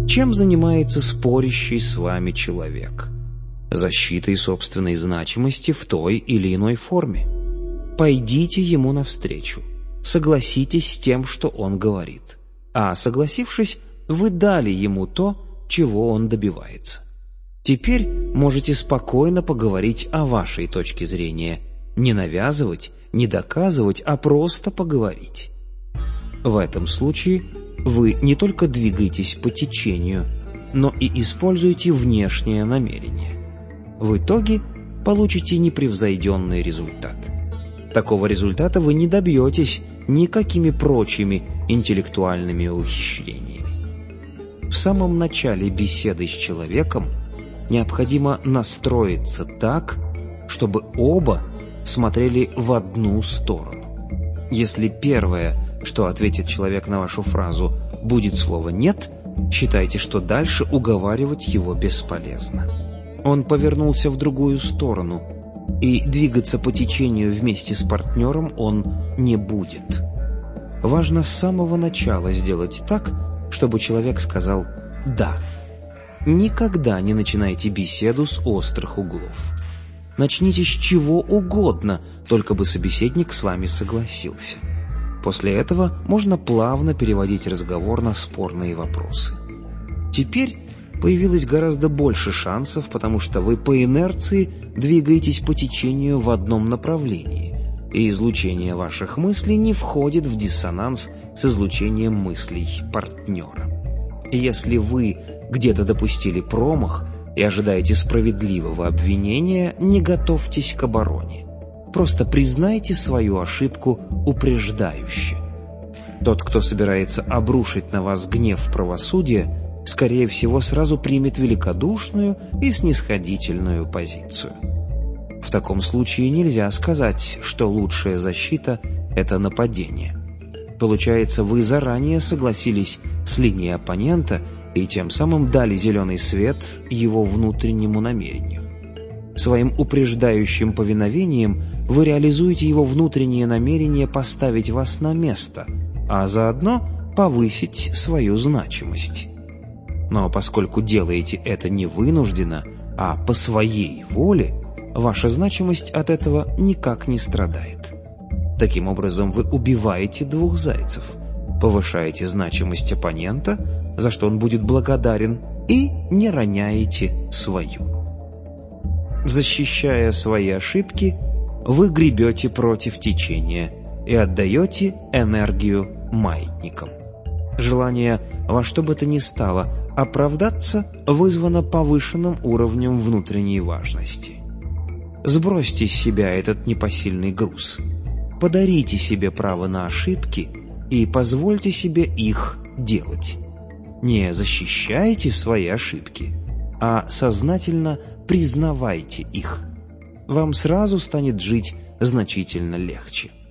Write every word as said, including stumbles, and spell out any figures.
Чем занимается спорящий с вами человек? Защитой собственной значимости в той или иной форме. Пойдите ему навстречу, согласитесь с тем, что он говорит, а согласившись, вы дали ему то, чего он добивается. Теперь можете спокойно поговорить о вашей точке зрения, не навязывать, не доказывать, а просто поговорить. В этом случае вы не только двигаетесь по течению, но и используете внешнее намерение. В итоге получите непревзойденный результат. Такого результата вы не добьетесь никакими прочими интеллектуальными ухищрениями. В самом начале беседы с человеком необходимо настроиться так, чтобы оба смотрели в одну сторону. Если первое, что ответит человек на вашу фразу, будет слово «нет», считайте, что дальше уговаривать его бесполезно. Он повернулся в другую сторону, и двигаться по течению вместе с партнером он не будет. Важно с самого начала сделать так, чтобы человек сказал «да». Никогда не начинайте беседу с острых углов. Начните с чего угодно, только бы собеседник с вами согласился. После этого можно плавно переводить разговор на спорные вопросы. Теперь появилось гораздо больше шансов, потому что вы по инерции двигаетесь по течению в одном направлении, и излучение ваших мыслей не входит в диссонанс с излучением мыслей партнера. И если вы где-то допустили промах и ожидаете справедливого обвинения, не готовьтесь к обороне. Просто признайте свою ошибку упреждающе. Тот, кто собирается обрушить на вас гнев правосудия, скорее всего, сразу примет великодушную и снисходительную позицию. В таком случае нельзя сказать, что лучшая защита – это нападение. Получается, вы заранее согласились с линией оппонента и тем самым дали зеленый свет его внутреннему намерению. Своим упреждающим повиновением вы реализуете его внутреннее намерение поставить вас на место, а заодно повысить свою значимость. Но поскольку делаете это не вынужденно, а по своей воле, ваша значимость от этого никак не страдает. Таким образом, вы убиваете двух зайцев, повышаете значимость оппонента, за что он будет благодарен, и не роняете свою. Защищая свои ошибки, вы гребете против течения и отдаете энергию маятникам. Желание во что бы то ни стало оправдаться вызвано повышенным уровнем внутренней важности. Сбросьте с себя этот непосильный груз. Подарите себе право на ошибки и позвольте себе их делать. Не защищайте свои ошибки, а сознательно признавайте их. Вам сразу станет жить значительно легче.